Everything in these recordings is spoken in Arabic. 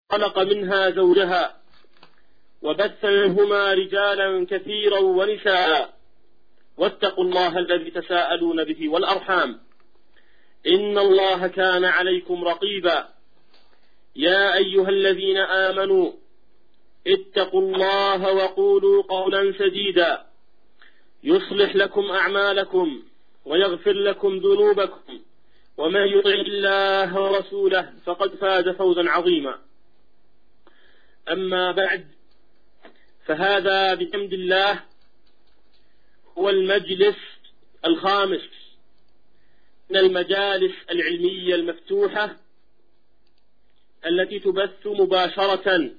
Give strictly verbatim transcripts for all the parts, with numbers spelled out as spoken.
خلق منها زوجها وبث منهما رجالا كثيرا ونساء واتقوا الله الذي تساءلون به والأرحام إن الله كان عليكم رقيبا يا أيها الذين آمنوا اتقوا الله وقولوا قولا سديدا يصلح لكم أعمالكم ويغفر لكم ذنوبكم ومن يطع الله ورسوله فقد فاز فوزا عظيما. أما بعد، فهذا بحمد الله هو المجلس الخامس من المجالس العلمية المفتوحة التي تبث مباشرة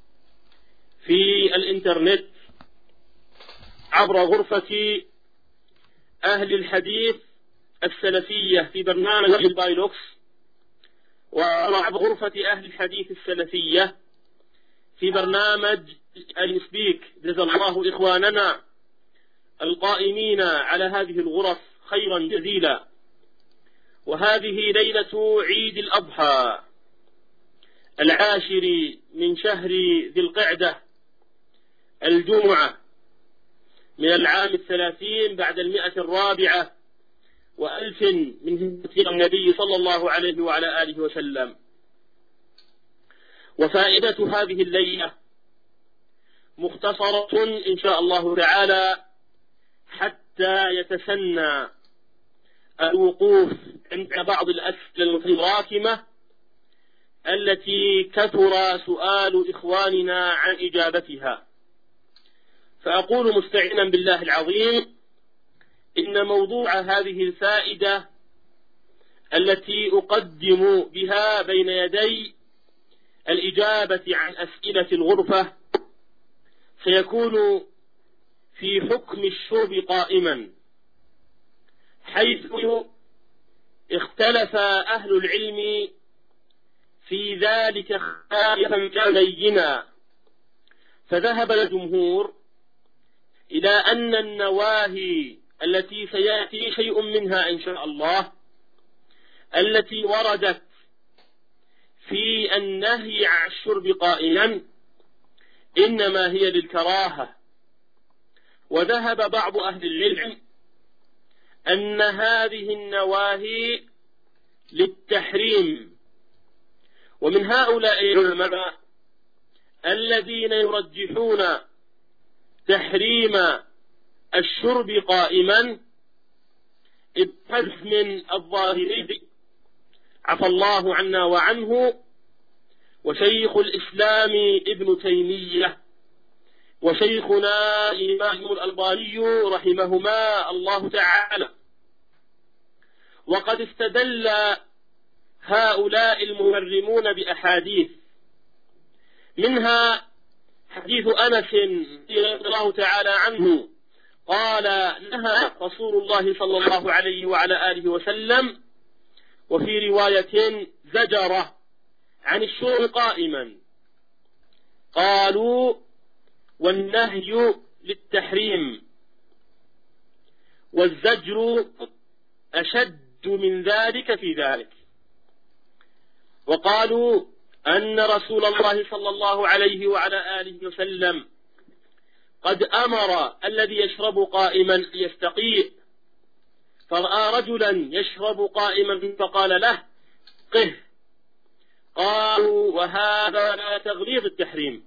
في الإنترنت عبر غرفة أهل الحديث السلفية في برنامج البايلوكس، وعبر غرفة أهل الحديث السلفية في برنامج المسبيك. جزا الله إخواننا القائمين على هذه الغرف خيرا جزيلا. وهذه ليلة عيد الأضحى العاشر من شهر ذي القعدة الجمعة من العام الثلاثين بعد المئة الرابعة وألف من هجرة النبي صلى الله عليه وعلى آله وسلم. وفائدة هذه الليلة مختصرة إن شاء الله تعالى حتى يتسنى الوقوف عند بعض الأسئلة المتراكمة التي كثر سؤال إخواننا عن إجابتها. فأقول مستعينا بالله العظيم إن موضوع هذه الفائدة التي أقدم بها بين يدي الإجابة عن أسئلة الغرفة سيكون في حكم الشرب قائما، حيث اختلف أهل العلم في ذلك اختلافا بينا. فذهب الجمهور إلى أن النواهي التي سيأتي شيء منها إن شاء الله التي وردت في النهي عن الشرب قائلا إنما هي للكراهة. وذهب بعض أهل العلم أن هذه النواهي للتحريم. ومن هؤلاء العلماء الذين يرجحون تحريم الشرب قائما ابن حزم الظاهري عفى الله عنا وعنه، وشيخ الإسلام ابن تيمية، وشيخنا الإمام الألباني رحمهما الله تعالى. وقد استدل هؤلاء المحرمون بأحاديث، منها حديث أنس رضي الله تعالى عنه قال نهى رسول الله صلى الله عليه وعلى آله وسلم، وفي رواية زجر عن الشرب قائما. قالوا والنهي للتحريم والزجر أشد من ذلك في ذلك. وقالوا أن رسول الله صلى الله عليه وعلى آله وسلم قد أمر الذي يشرب قائما يستقيء، فرأى رجلا يشرب قائما فقال له قه. قالوا وهذا لا تغليظ التحريم.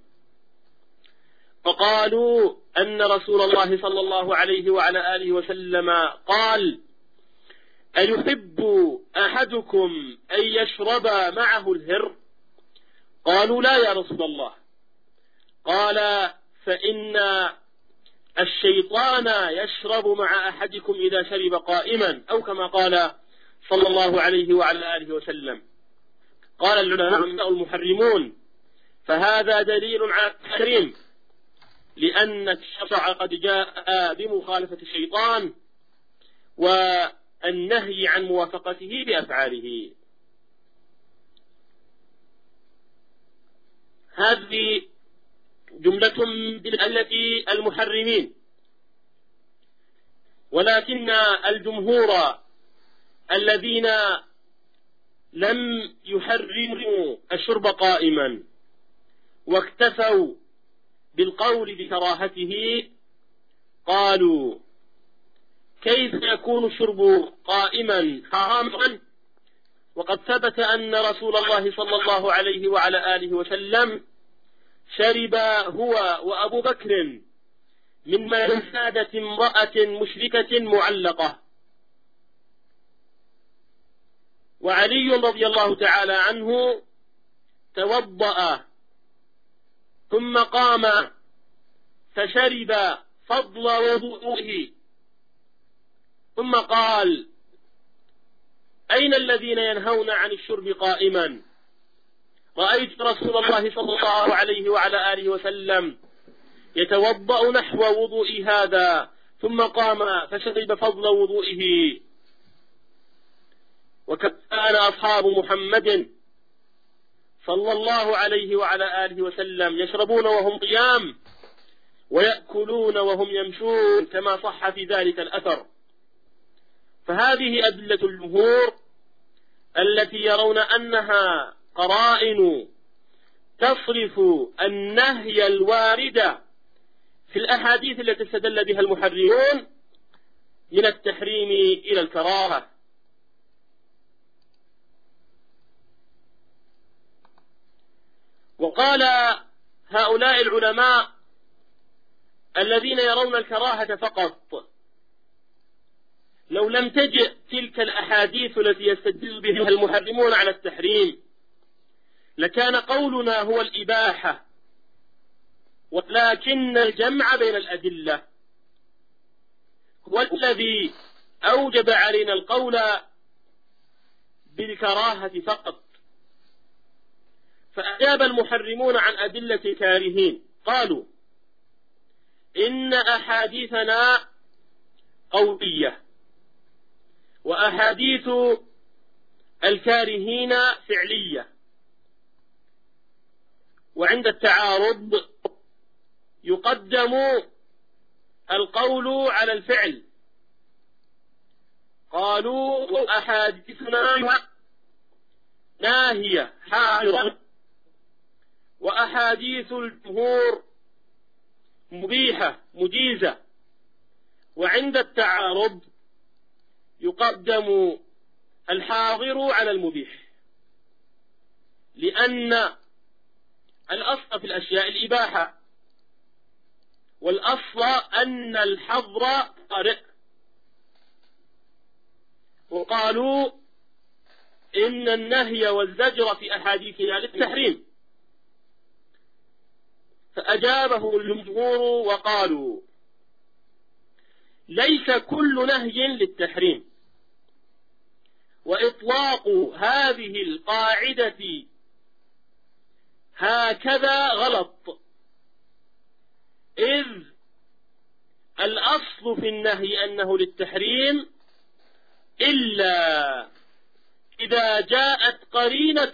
فقالوا أن رسول الله صلى الله عليه وعلى آله وسلم قال أيحب أحدكم أن يشرب معه الهر؟ قالوا لا يا رسول الله. قال فإن الشيطان يشرب مع أحدكم إذا شرب قائما، أو كما قال صلى الله عليه وعلى آله وسلم. قال العلماء المحرمون فهذا دليل على التحريم، لأن الشرع قد جاء بمخالفة الشيطان والنهي عن موافقته بأفعاله. هذه جملة بالتي المحرمين. ولكن الجمهور الذين لم يحرموا الشرب قائما واكتفوا بالقول بكراهته قالوا: كيف يكون الشرب قائما حراما وقد ثبت أن رسول الله صلى الله عليه وعلى آله وسلم شرب هو وأبو بكر من مسادة امرأة مشركة معلقة. وعلي رضي الله تعالى عنه توضأ ثم قام فشرب فضل وضوئه ثم قال: أين الذين ينهون عن الشرب قائما؟ رأيت رسول الله صلى الله عليه وعلى آله وسلم يتوضأ نحو وضوء هذا ثم قام فشرب فضل وضوئه. وكان أصحاب محمد صلى الله عليه وعلى آله وسلم يشربون وهم قيام ويأكلون وهم يمشون كما صح في ذلك الأثر. فهذه أدلة الجمهور التي يرون أنها قرائن تصرف النهي الوارد في الأحاديث التي استدل بها المحررون من التحريم إلى الكراهة. وقال هؤلاء العلماء الذين يرون الكراهة فقط: لو لم تجئ تلك الأحاديث التي يستدل بها المحرمون على التحريم لكان قولنا هو الإباحة، ولكن الجمع بين الأدلة هو الذي أوجب علينا القول بالكراهة فقط. فأجاب المحرمون عن أدلة الكارهين قالوا: إن أحاديثنا قولية وأحاديث الكارهين فعلية، وعند التعارض يقدم القول على الفعل. قالوا: أحاديثنا ناهية حاضرة وأحاديث الجمهور مبيحة مجيزة، وعند التعارض يقدم الحاضر على المبيح، لأن الأصل في الأشياء الإباحة، والأصل أن الحظر طارئ. وقالوا إن النهي والزجر في أحاديثنا للتحريم، فأجابه الجمهور وقالوا: ليس كل نهي للتحريم، وإطلاق هذه القاعدة هكذا غلط، إذ الأصل في النهي أنه للتحريم إلا إذا جاءت قرينة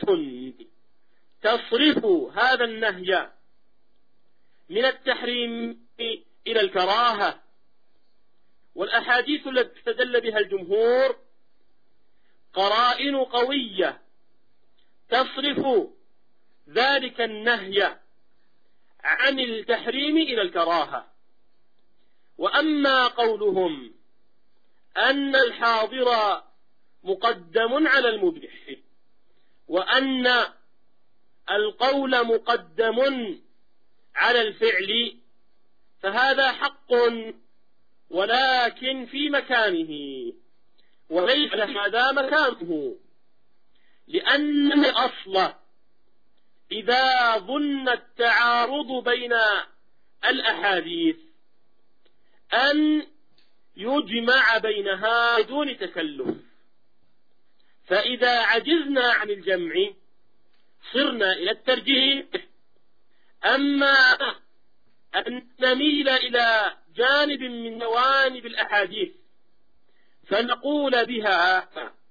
تصرف هذا النهي من التحريم إلى الكراهة. والأحاديث التي استدل بها الجمهور قرائن قوية تصرف ذلك النهي عن التحريم إلى الكراهة. وأما قولهم أن الحاضر مقدم على المبيح وأن القول مقدم على الفعل فهذا حق، ولكن في مكانه، وليس هذا مكانه، لأن الأصل إذا ظن التعارض بين الأحاديث أن يجمع بينها دون تكلف، فإذا عجزنا عن الجمع صرنا إلى الترجيح. أما أن نميل إلى جانب من جوانب الأحاديث فنقول بها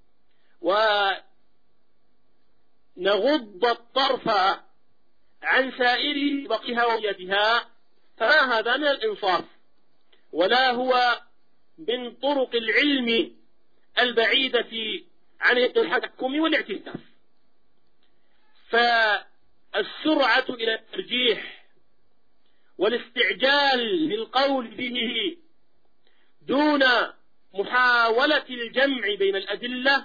ونغض الطرف عن سائر بقهويتها فما هذا من الإنصاف، ولا هو من طرق العلم البعيدة عن التحكم والاعتكاف. السرعة إلى الترجيح والاستعجال للقول به دون محاولة الجمع بين الأدلة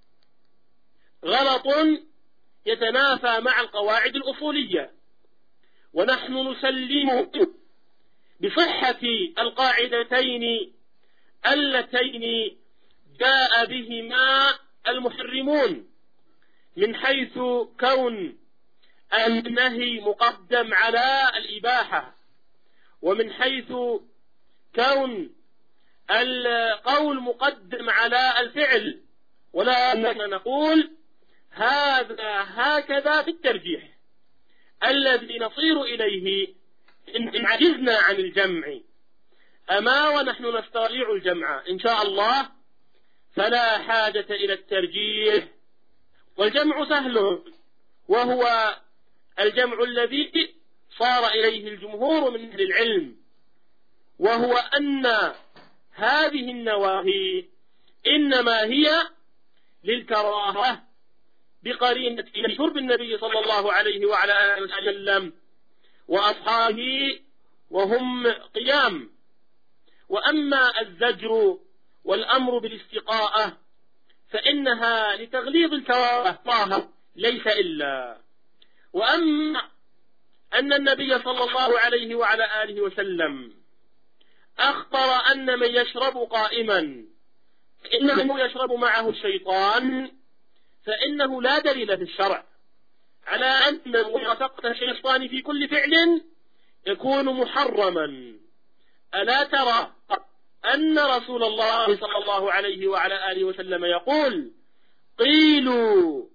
غلط يتنافى مع القواعد الأصولية، ونحن نسلم بصحة القاعدتين اللتين جاء بهما المحرمون، من حيث كون النهي مقدم على الإباحة، ومن حيث كون القول مقدم على الفعل، ولا نقول هذا هكذا في الترجيح الذي نصير إليه إن عجزنا عن الجمع. أما ونحن نستطيع الجمع إن شاء الله فلا حاجة إلى الترجيح، والجمع سهل، وهو الجمع الذي صار إليه الجمهور من أهل العلم، وهو أن هذه النواهي إنما هي للكراهة بقرينة شرب النبي صلى الله عليه وعلى آله وسلم وأصحابه وهم قيام. وأما الزجر والأمر بالاستقاءة فإنها لتغليظ الكراهة ليس إلا. وأما أن النبي صلى الله عليه وعلى آله وسلم أخبر أن من يشرب قائما إنه يشرب معه الشيطان، فإنه لا دليل في الشرع على أن موافقة الشيطان في كل فعل يكون محرما. ألا ترى أن رسول الله صلى الله عليه وعلى آله وسلم يقول: قيلوا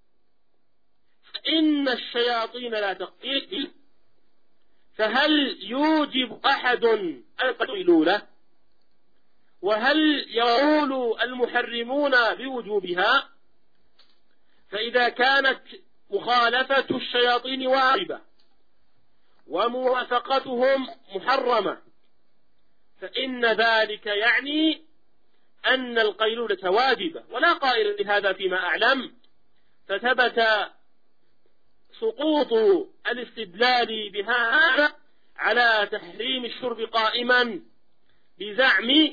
فإن الشياطين لا تقيل، فهل يوجب أحد القيلولة؟ وهل يقول المحرمون بوجوبها؟ فإذا كانت مخالفة الشياطين واجبة وموافقتهم محرمة، فإن ذلك يعني أن القيلولة واجبة، ولا قائل لهذا فيما أعلم، فثبت سقوط الاستدلال بهذا على تحريم الشرب قائما بزعم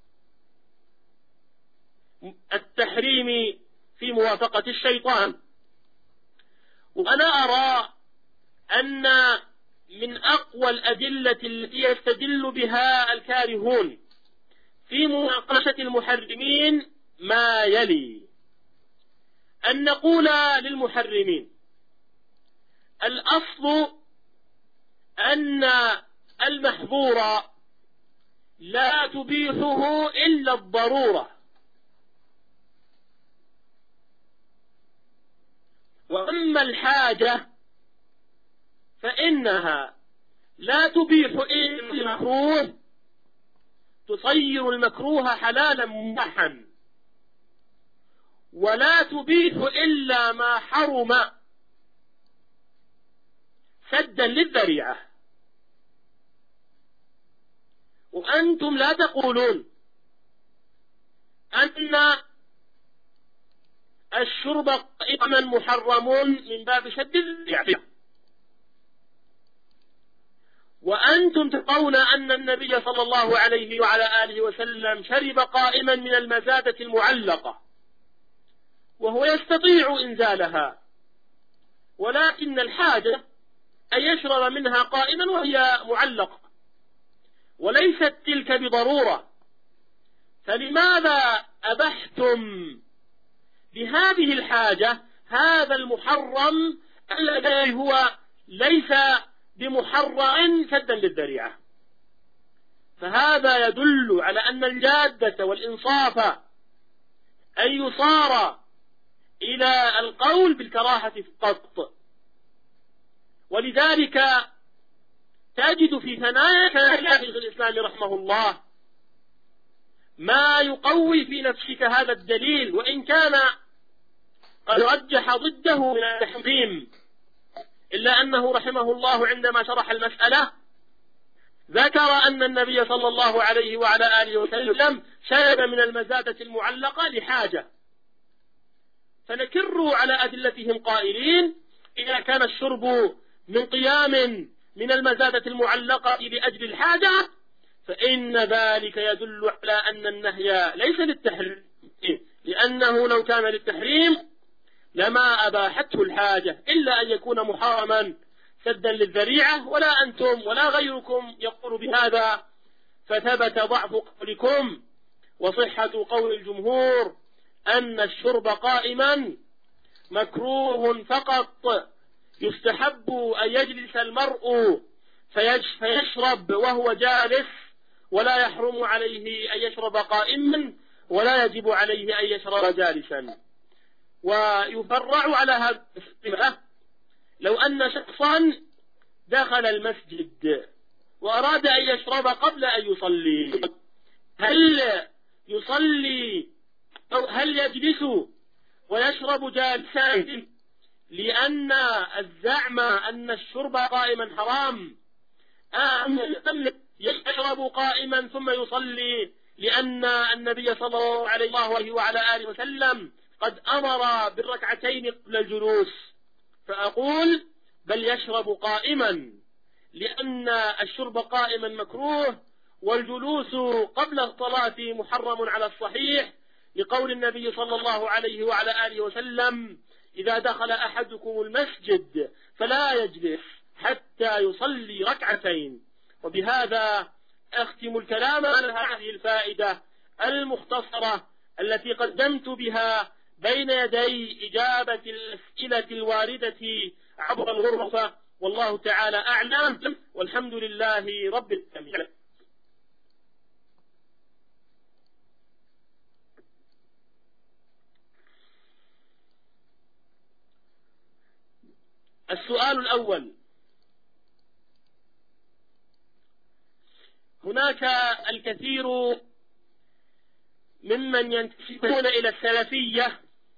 التحريم في موافقة الشيطان. وأنا أرى أن من أقوى الأدلة التي يستدل بها الكارهون في مناقشة المحرمين ما يلي: أن نقول للمحرمين: الأصل أن المحظور لا تبيحه إلا الضرورة، وأما الحاجة فإنها لا تبيح إلا المكروه، تصير المكروه حلالا مباحا، ولا تبيح إلا ما حرم سدا للذريعة. وأنتم لا تقولون أن الشرب قائما محرم من باب شد الذريعة، وأنتم تقولون أن النبي صلى الله عليه وعلى آله وسلم شرب قائما من المزادة المعلقة وهو يستطيع إنزالها، ولكن الحاجة أن يشرب منها قائما وهي معلقة، وليست تلك بضرورة. فلماذا أبحتم بهذه الحاجة هذا المحرم الذي هو ليس بمحرم سدا للذريعة؟ فهذا يدل على أن الجادة والإنصاف أن يصار إلى القول بالكراهة فقط. ولذلك تجد في ثنايا شيخ الإسلام رحمه الله ما يقوي في نفسك هذا الدليل، وإن كان قد رجح ضده من التحريم، إلا أنه رحمه الله عندما شرح المسألة ذكر أن النبي صلى الله عليه وعلى آله وسلم شرب من المزادة المعلقة لحاجة، فنكر على أدلتهم قائلين: إذا كان الشرب من قيام من المزادة المعلقة لأجل الحاجة فإن ذلك يدل على أن النهي ليس للتحريم، لأنه لو كان للتحريم لما أباحته الحاجة، إلا أن يكون محرما سدا للذريعة، ولا أنتم ولا غيركم يقول بهذا، فثبت ضعف قولكم وصحة قول الجمهور أن الشرب قائما مكروه فقط، يستحب أن يجلس المرء فيشرب وهو جالس، ولا يحرم عليه أن يشرب قائما، ولا يجب عليه أن يشرب جالسا. ويفرع على هذا الصفة لو أن شخصا دخل المسجد وأراد أن يشرب قبل أن يصلي، هل يصلي أو هل يجلس ويشرب جالسا لأن الزعم أن الشرب قائما حرام، أم يشرب قائما ثم يصلي لأن النبي صلى الله عليه وعلى آله وسلم قد أمر بالركعتين قبل الجلوس؟ فأقول بل يشرب قائما، لأن الشرب قائما مكروه، والجلوس قبل الصلاة محرم على الصحيح، لقول النبي صلى الله عليه وعلى آله وسلم إذا دخل أحدكم المسجد فلا يجلس حتى يصلي ركعتين. وبهذا أختم الكلام على هذه الفائدة المختصرة التي قدمت بها بين يدي إجابة الأسئلة الواردة عبر الغرفة، والله تعالى أعلم، والحمد لله رب العالمين. السؤال الأول: هناك الكثير ممن ينتسبون إلى السلفية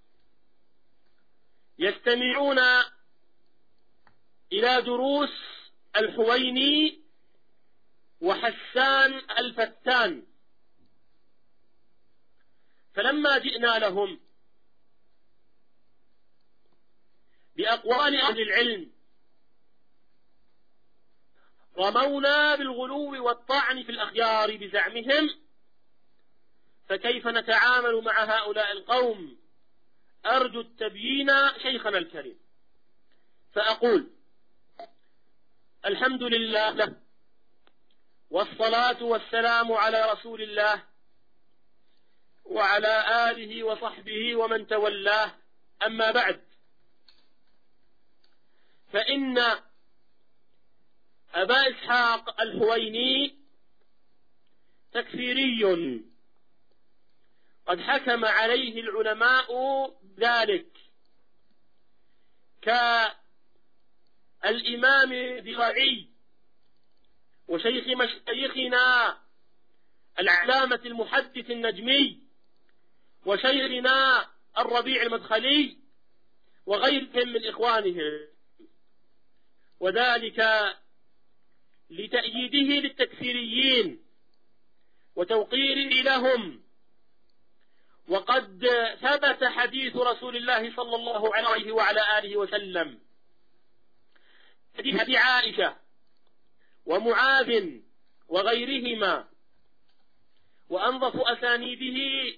يستمعون إلى دروس الحويني وحسان الفتان، فلما جئنا لهم بأقوال أهل العلم رمونا بالغلو والطعن في الأخيار بزعمهم، فكيف نتعامل مع هؤلاء القوم؟ أرجو التبيين شيخنا الكريم. فأقول: الحمد لله والصلاة والسلام على رسول الله وعلى آله وصحبه ومن تولاه، أما بعد، فإن أبا إسحاق الحويني تكفيري قد حكم عليه العلماء ذلك، كالإمام الذراعي وشيخ مشايخنا العلامة المحدث النجمي وشيخنا الربيع المدخلي وغيرهم من إخوانهم، وذلك لتأييده للتكفيريين وتوقيره لهم. وقد ثبت حديث رسول الله صلى الله عليه وعلى آله وسلم، حديث عائشة ومعاذ وغيرهما، وأنظف أسانيده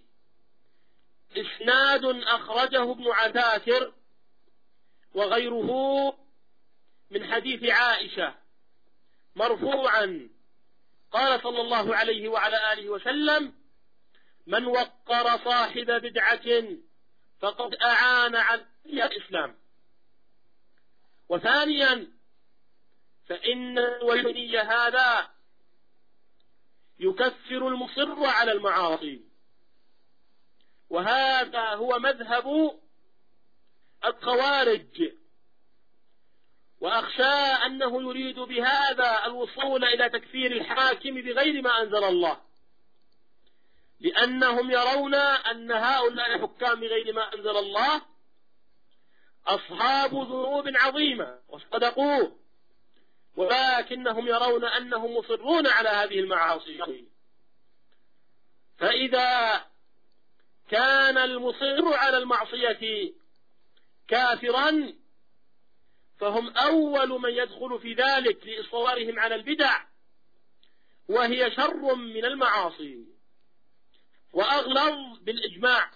إسناد أخرجه ابن عساكر وغيره من حديث عائشة مرفوعا، قال صلى الله عليه وعلى آله وسلم: من وقر صاحب بدعة فقد أعان على الإسلام. وثانيا، فإن الوثني هذا يكفر المصر على المعاصي، وهذا هو مذهب الخوارج، وأخشى أنه يريد بهذا الوصول إلى تكفير الحاكم بغير ما أنزل الله، لأنهم يرون أن هؤلاء الحكام بغير ما أنزل الله أصحاب ذنوب عظيمة وصدقوه، ولكنهم يرون أنهم مصرون على هذه المعاصي. فإذا كان المصر على المعصية كافرا، فهم أول من يدخل في ذلك لإصرارهم على البدع، وهي شر من المعاصي وأغلظ بالإجماع.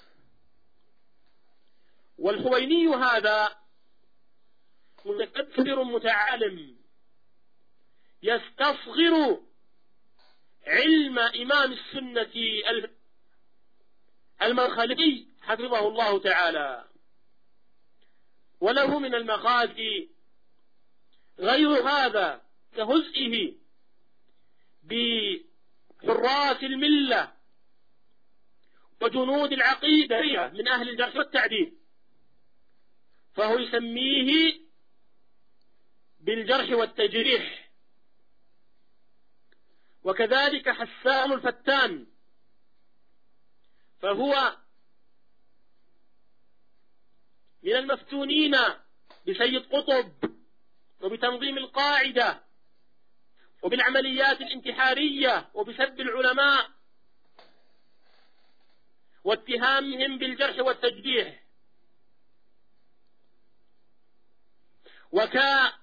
والحويني هذا متكبر متعالم يستصغر علم إمام السنة المرخلي حفظه الله تعالى، وله من المخازي غير هذا كهزئه بحراس الملة وجنود العقيدة من أهل الجرح والتعديل، فهو يسميه بالجرح والتجريح. وكذلك حسان الفتان، فهو من المفتونين بسيد قطب وبتنظيم القاعدة وبالعمليات الانتحارية وبسب العلماء واتهامهم بالجرح والتجريح، وكمدح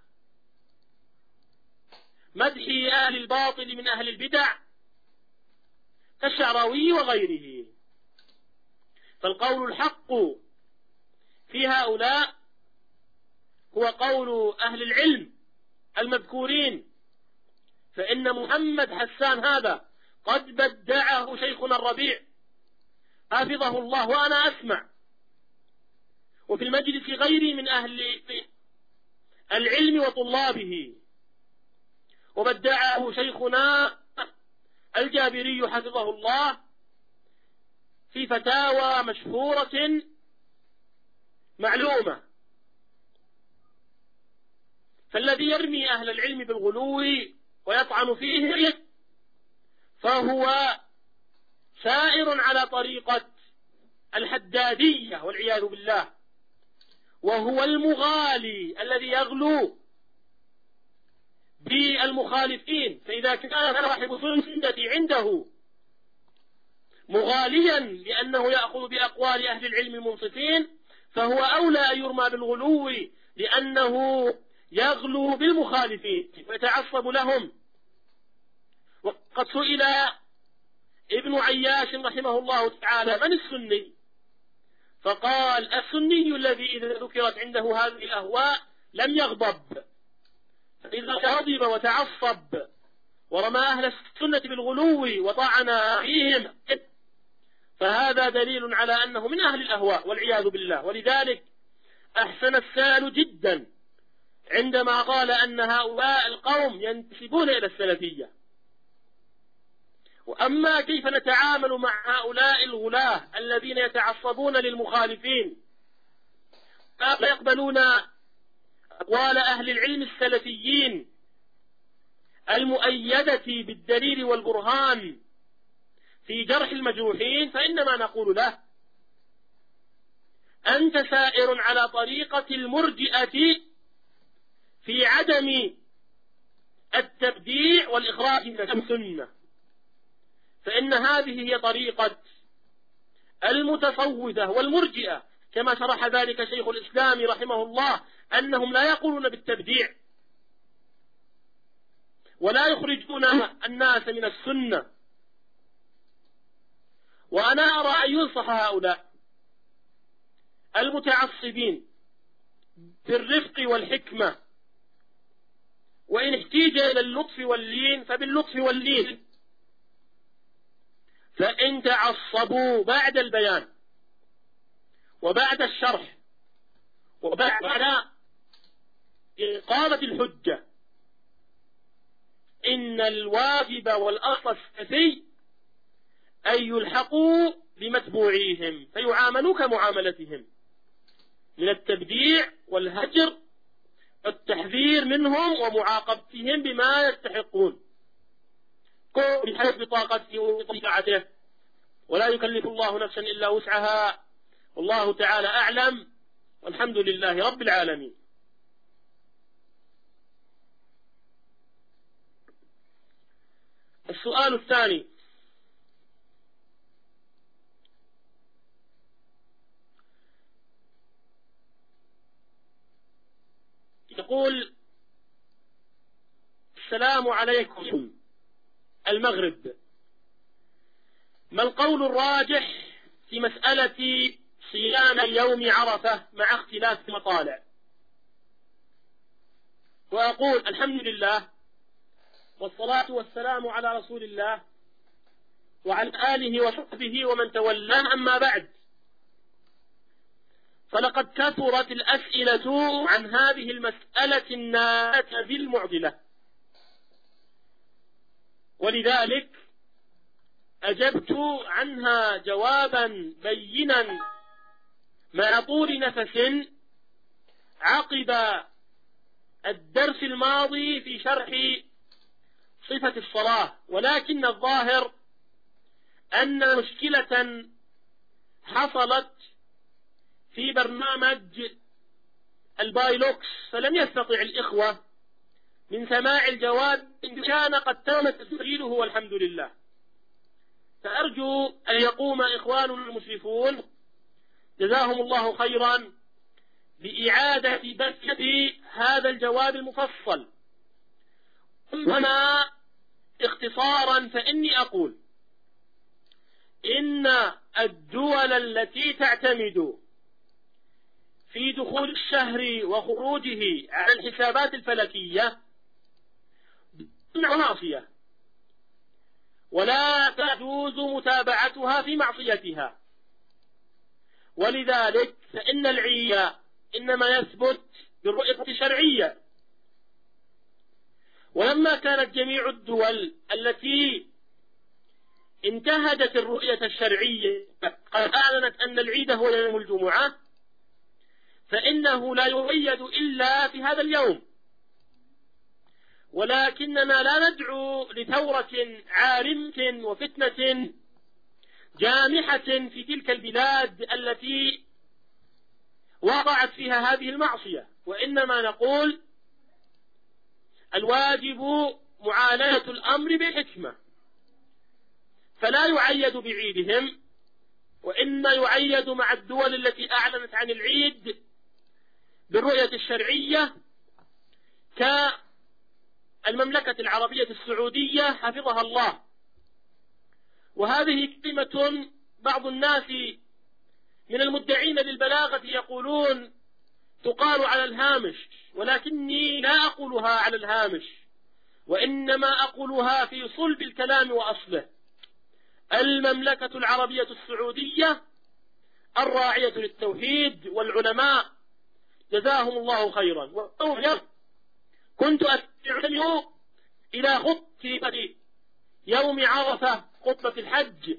أهل الباطل من أهل البدع كالشعراوي وغيره. فالقول الحق في هؤلاء هو قول أهل العلم المذكورين، فإن محمد حسان هذا قد بدعه شيخنا الربيع حفظه الله وأنا أسمع، وفي المجلس غيري من أهل العلم وطلابه، وبدعه شيخنا الجابري حفظه الله في فتاوى مشهورة معلومة. فالذي يرمي أهل العلم بالغلو ويطعن فيه فهو سائر على طريقة الحدادية والعياذ بالله، وهو المغالي الذي يغلو بالمخالفين. فإذا كان صاحب السنة عنده مغاليا لأنه يأخذ بأقوال أهل العلم المنصفين، فهو أولى أن يرمى بالغلو لأنه يغلو بالمخالفين ويتعصب لهم. وقد سئل ابن عياش رحمه الله تعالى من السني؟ فقال السني الذي إذا ذكرت عنده هذه الأهواء لم يغضب، فإذا غضب وتعصب ورمى أهل السنة بالغلو وطعن فيهم فهذا دليل على أنه من أهل الأهواء والعياذ بالله. ولذلك أحسن السائل جدا عندما قال أن هؤلاء القوم ينتسبون إلى السلفية. وأما كيف نتعامل مع هؤلاء الغلاة الذين يتعصبون للمخالفين لا يقبلون أقوال أهل العلم السلفيين المؤيدة بالدليل والبرهان في جرح المجروحين، فإنما نقول له أنت سائر على طريقة المرجئة في عدم التبديع والإخراج من السنة، فإن هذه هي طريقة المتصوفة والمرجئة كما شرح ذلك شيخ الإسلام رحمه الله، أنهم لا يقولون بالتبديع ولا يخرجون الناس من السنة. وأنا أرى أن ينصح هؤلاء المتعصبين بالرفق والحكمة، وإن احتيج إلى اللطف واللين فباللطف واللين، فإن تعصبوا بعد البيان وبعد الشرح وبعد إقامة الحجة إن الواجب والأصل السلفي أن يلحقوا بمتبوعيهم فيعاملوا كمعاملتهم من التبديع والهجر والتحذير منهم ومعاقبتهم بما يستحقون كل بحسب طاقته وطبيعته، ولا يكلف الله نفسا إلا وسعها، والله تعالى أعلم، والحمد لله رب العالمين. السؤال الثاني: يقول السلام عليكم المغرب. ما القول الراجح في مسألة صيام يوم عرفة مع اختلاف المطالع؟ وأقول الحمد لله والصلاة والسلام على رسول الله وعلى آله وصحبه ومن تولاه، أما بعد، فلقد كثرت الأسئلة عن هذه المسألة الناتئة المعضلة، ولذلك أجبت عنها جوابا بينا مع طول نفس عقب الدرس الماضي في شرح صفة الصلاة. ولكن الظاهر أن مشكلة حصلت في برنامج البايلوكس، فلم يستطع الإخوة من سماع الجواب إن كان قد تم تسجيله والحمد لله. فأرجو أن يقوم إخواننا المشرفون جزاهم الله خيرا بإعادة بث هذا الجواب المفصل. أما اختصارا فإني أقول إن الدول التي تعتمد في دخول الشهر وخروجه على الحسابات الفلكية معصية، ولا تجوز متابعتها في معصيتها، ولذلك فإن العيد إنما يثبت بالرؤية الشرعية. ولما كانت جميع الدول التي انتهجت الرؤية الشرعية قد أعلنت أن العيد هو يوم الجمعة، فإنه لا يؤيد إلا في هذا اليوم. ولكننا لا ندعو لثورة عارمة وفتنة جامحة في تلك البلاد التي وقعت فيها هذه المعصية، وإنما نقول الواجب معالجة الأمر بحكمة، فلا يعيد بعيدهم، وإنما يعيد مع الدول التي أعلنت عن العيد بالرؤية الشرعية كالمملكة العربية السعودية حفظها الله. وهذه كلمة بعض الناس من المدعين للبلاغة يقولون تقال على الهامش، ولكني لا أقولها على الهامش، وإنما أقولها في صلب الكلام وأصله. المملكة العربية السعودية الراعية للتوحيد والعلماء جزاهم الله خيرا. كنت أستمع إلى خطبة يوم عرفة، خطبة الحج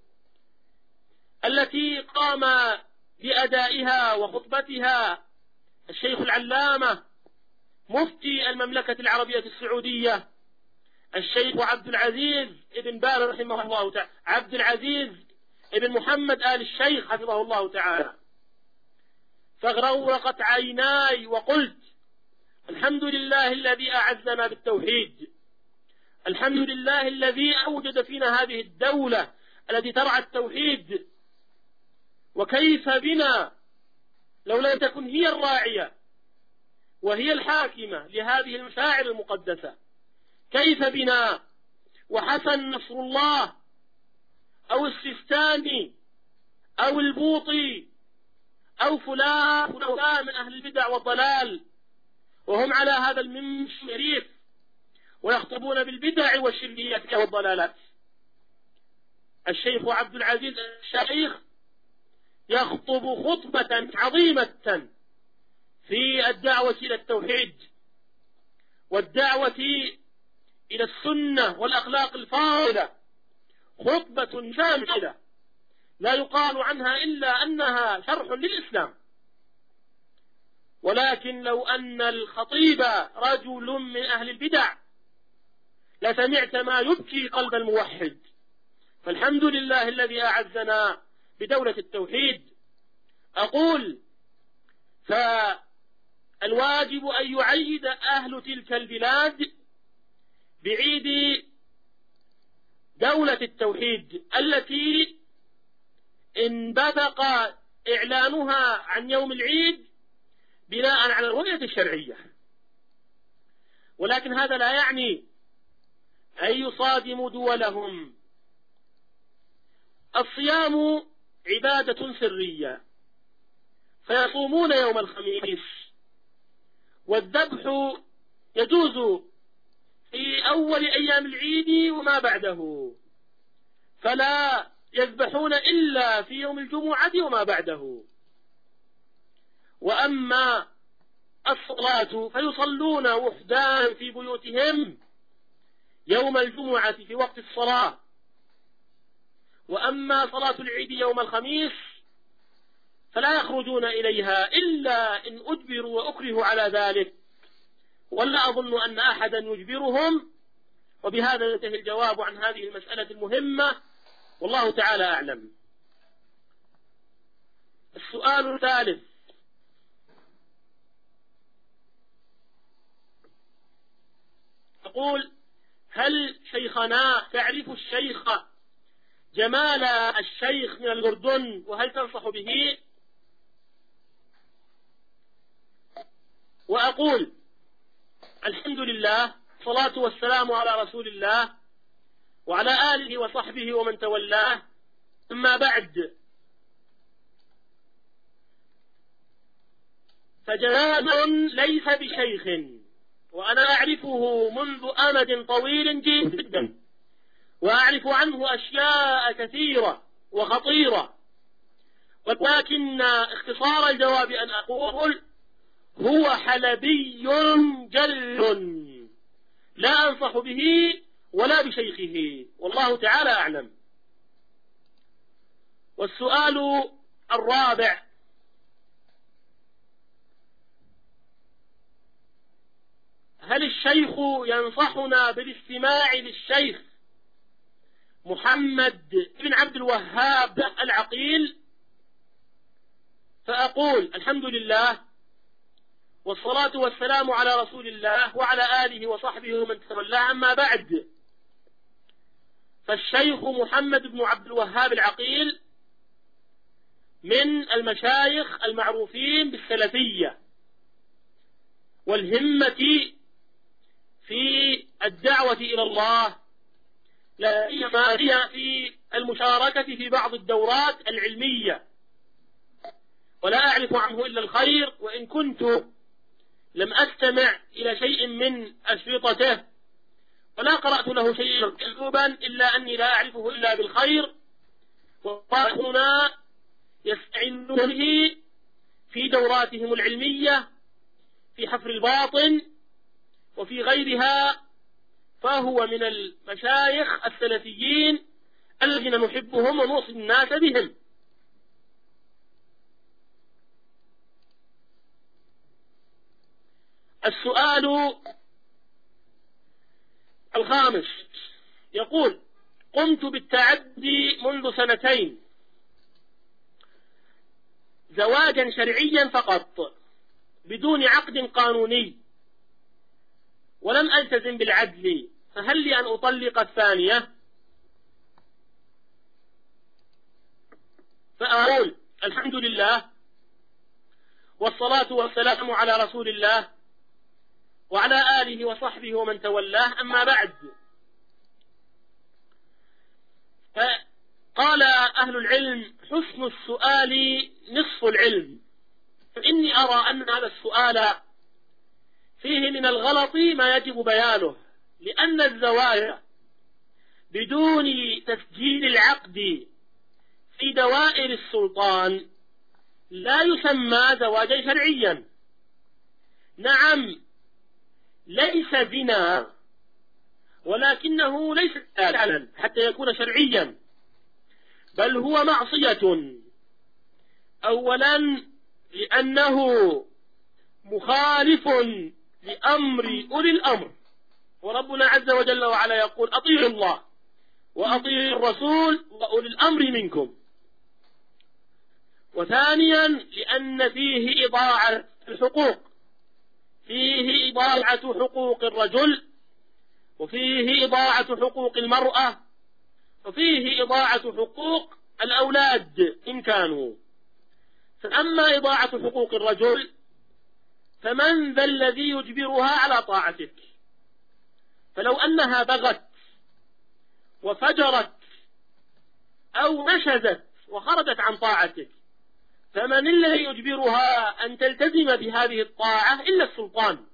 التي قام بأدائها وخطبتها الشيخ العلامة مفتي المملكة العربية السعودية الشيخ عبد العزيز ابن باز رحمه الله تعالى، عبد العزيز ابن محمد آل الشيخ حفظه الله تعالى. فاغرقت عيناي وقلت الحمد لله الذي أعزنا بالتوحيد، الحمد لله الذي أوجد فينا هذه الدولة التي ترعى التوحيد. وكيف بنا لو لم تكن هي الراعية وهي الحاكمة لهذه المشاعر المقدسة؟ كيف بنا وحسن نصر الله أو السيستاني أو البوطي أو فلان فلان من أهل البدع والضلال وهم على هذا المنبر الشريف ويخطبون بالبدع والشركيات والضلالات؟ الشيخ عبد العزيز الشيخ يخطب خطبة عظيمة في الدعوة إلى التوحيد والدعوة إلى السنة والأخلاق الفاضلة، خطبة شاملة لا يقال عنها إلا أنها شرح للإسلام. ولكن لو أن الخطيب رجل من أهل البدع لسمعت ما يبكي قلب الموحد. فالحمد لله الذي أعزنا بدولة التوحيد. أقول فالواجب أن يعيد أهل تلك البلاد بعيد دولة التوحيد التي انبثق إعلانها عن يوم العيد بناء على الرؤية الشرعية. ولكن هذا لا يعني أن يصادموا دولهم. الصيام عبادة سرية، فيصومون يوم الخميس، والذبح يجوز في أول أيام العيد وما بعده، فلا يذبحون إلا في يوم الجمعة وما بعده. وأما الصلاة فيصلون وحدان في بيوتهم يوم الجمعة في وقت الصلاة. وأما صلاة العيد يوم الخميس فلا يخرجون إليها إلا إن أجبروا وأكرهوا على ذلك، ولا أظن أن أحدا يجبرهم. وبهذا ينتهي الجواب عن هذه المسألة المهمة، والله تعالى أعلم. السؤال الثالث: أقول: هل شيخنا تعرف الشيخ جمال الشيخ من الأردن، وهل تنصح به؟ وأقول: الحمد لله، الصلاة والسلام على رسول الله وعلى آله وصحبه ومن تولاه، أما بعد، فجمال ليس بشيخ، وأنا أعرفه منذ أمد طويل جدا، وأعرف عنه أشياء كثيرة وخطيرة، ولكن اختصار الجواب أن أقول: هو حلبي جل، لا أنصح به ولا بشيخه، والله تعالى أعلم. والسؤال الرابع: هل الشيخ ينصحنا بالاستماع للشيخ محمد بن عبد الوهاب العقيل؟ فأقول: الحمد لله، والصلاة والسلام على رسول الله وعلى آله وصحبه ومن تولاه، أما بعد، فالشيخ محمد بن عبد الوهاب العقيل من المشايخ المعروفين بالسلفية والهمة في الدعوة إلى الله، لا سيما في المشاركة في بعض الدورات العلمية، ولا أعرف عنه إلا الخير، وإن كنت لم أستمع إلى شيء من أشرطته ولا قرأت له شيئا مكتوبا، إلا أني لا أعرفه إلا بالخير، وهنا يستعينون به في دوراتهم العلمية في حفر الباطن وفي غيرها، فهو من المشايخ السلفيين الذين نحبهم ونوصي الناس بهم. السؤال الخامس يقول: قمت بالتعدي منذ سنتين زواجا شرعيا فقط بدون عقد قانوني، ولم ألتزم بالعدل، فهل لي أن أطلق الثانية؟ فأقول: الحمد لله، والصلاة والسلام على رسول الله وعلى آله وصحبه ومن تولاه، أما بعد، فقال أهل العلم: حسن السؤال نصف العلم. فإني أرى أن هذا السؤال فيه من الغلط ما يجب بيانه، لأن الزواج بدون تسجيل العقد في دوائر السلطان لا يسمى زواجا شرعيا. نعم، ليس زنا، ولكنه ليس فعلا حتى يكون شرعيا، بل هو معصية. أولا لأنه مخالف لأمر أولي الأمر، وربنا عز وجل وعلا يقول: أطيعوا الله وأطيعوا الرسول وأولي الأمر منكم. وثانيا لأن فيه إضاعة الحقوق، فيه إضاعة حقوق الرجل، وفيه إضاعة حقوق المرأة، وفيه إضاعة حقوق الأولاد إن كانوا. فأما إضاعة حقوق الرجل فمن ذا الذي يجبرها على طاعتك؟ فلو أنها بغت وفجرت أو نشزت وخرجت عن طاعتك، فمن الذي يجبرها أن تلتزم بهذه الطاعة إلا السلطان؟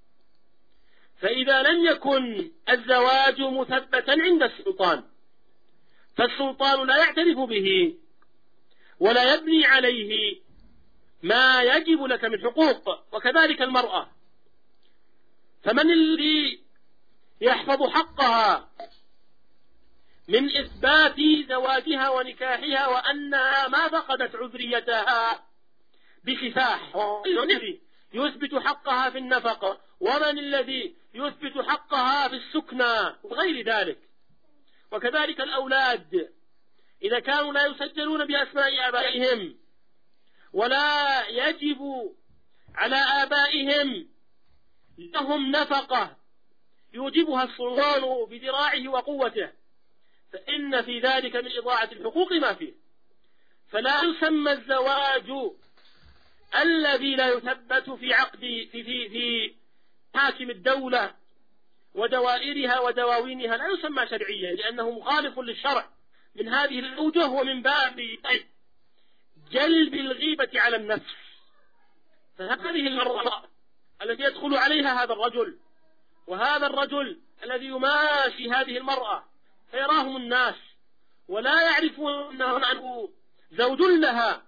فإذا لم يكن الزواج مثبتا عند السلطان، فالسلطان لا يعترف به ولا يبني عليه ما يجب لك من حقوق. وكذلك المرأة، فمن الذي يحفظ حقها من إثبات زواجها ونكاحها وأنها ما فقدت عذريتها بكفاح؟ الذي يثبت حقها في النفقة، ومن الذي يثبت حقها في السكنى وغير ذلك. وكذلك الأولاد إذا كانوا لا يسجلون بأسماء آبائهم ولا يجب على آبائهم لهم نفقة يوجبها السلطان بذراعه وقوته، فإن في ذلك من إضاعة الحقوق ما فيه. فلا يسمى الزواج الذي لا يثبت في عقد في في في حاكم الدولة ودوائرها ودواوينها، لا يسمى شرعيا، لأنه مخالف للشرع من هذه الأوجه، ومن باب جلب الغيبة على النفس. فهذه المرأة التي يدخل عليها هذا الرجل، وهذا الرجل الذي يماشي هذه المرأة فيراهم الناس ولا يعرفون أنه زوج لها،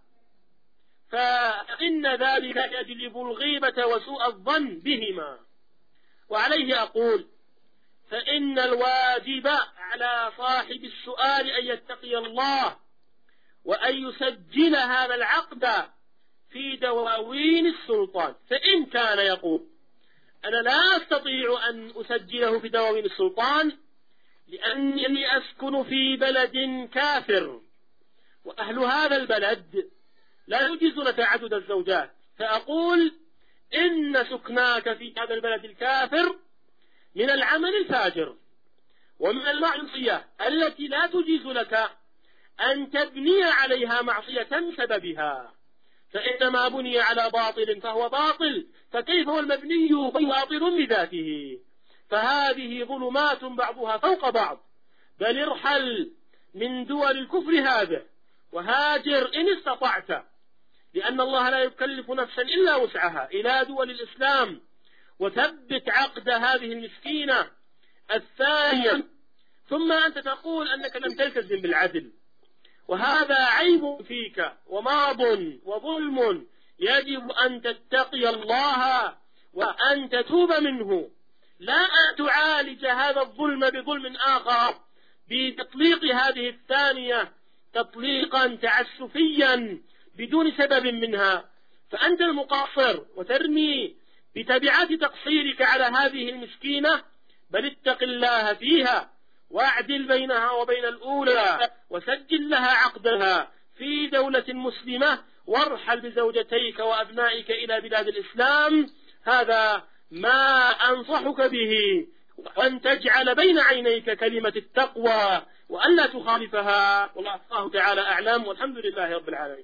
فإن ذلك يجلب الغيبة وسوء الظن بهما. وعليه أقول: فإن الواجب على صاحب السؤال أن يتقي الله وأن يسجل هذا العقد في دواوين السلطان. فإن كان يقول: أنا لا أستطيع أن أسجله في دواوين السلطان لأنني أسكن في بلد كافر وأهل هذا البلد لا يجيزون تعدد الزوجات، فأقول: إن سكناك في هذا البلد الكافر من العمل الفاجر ومن المعصية التي لا تجيز لك أن تبني عليها معصية سببها، فإنما بني على باطل فهو باطل، فكيف هو المبني باطل بذاته؟ فهذه ظلمات بعضها فوق بعض. بل ارحل من دول الكفر هذا وهاجر إن استطعت، لأن الله لا يكلف نفسا إلا وسعها، إلى دول الإسلام، وثبت عقد هذه المسكينة الثانية. ثم أنت تقول أنك لم تلتزم بالعدل، وهذا عيب فيك وماض وظلم، يجب أن تتقي الله وأن تتوب منه، لا أن تعالج هذا الظلم بظلم آخر بتطليق هذه الثانية تطليقا تعسفيا بدون سبب منها. فأنت المقصر وترمي بتبعات تقصيرك على هذه المسكينة، بل اتق الله فيها واعدل بينها وبين الأولى وسجل لها عقدها في دولة مسلمة، وارحل بزوجتيك وأبنائك إلى بلاد الإسلام. هذا ما أنصحك به، وأن تجعل بين عينيك كلمة التقوى وأن لا تخالفها. والله تعالى أعلم، والحمد لله رب العالمين.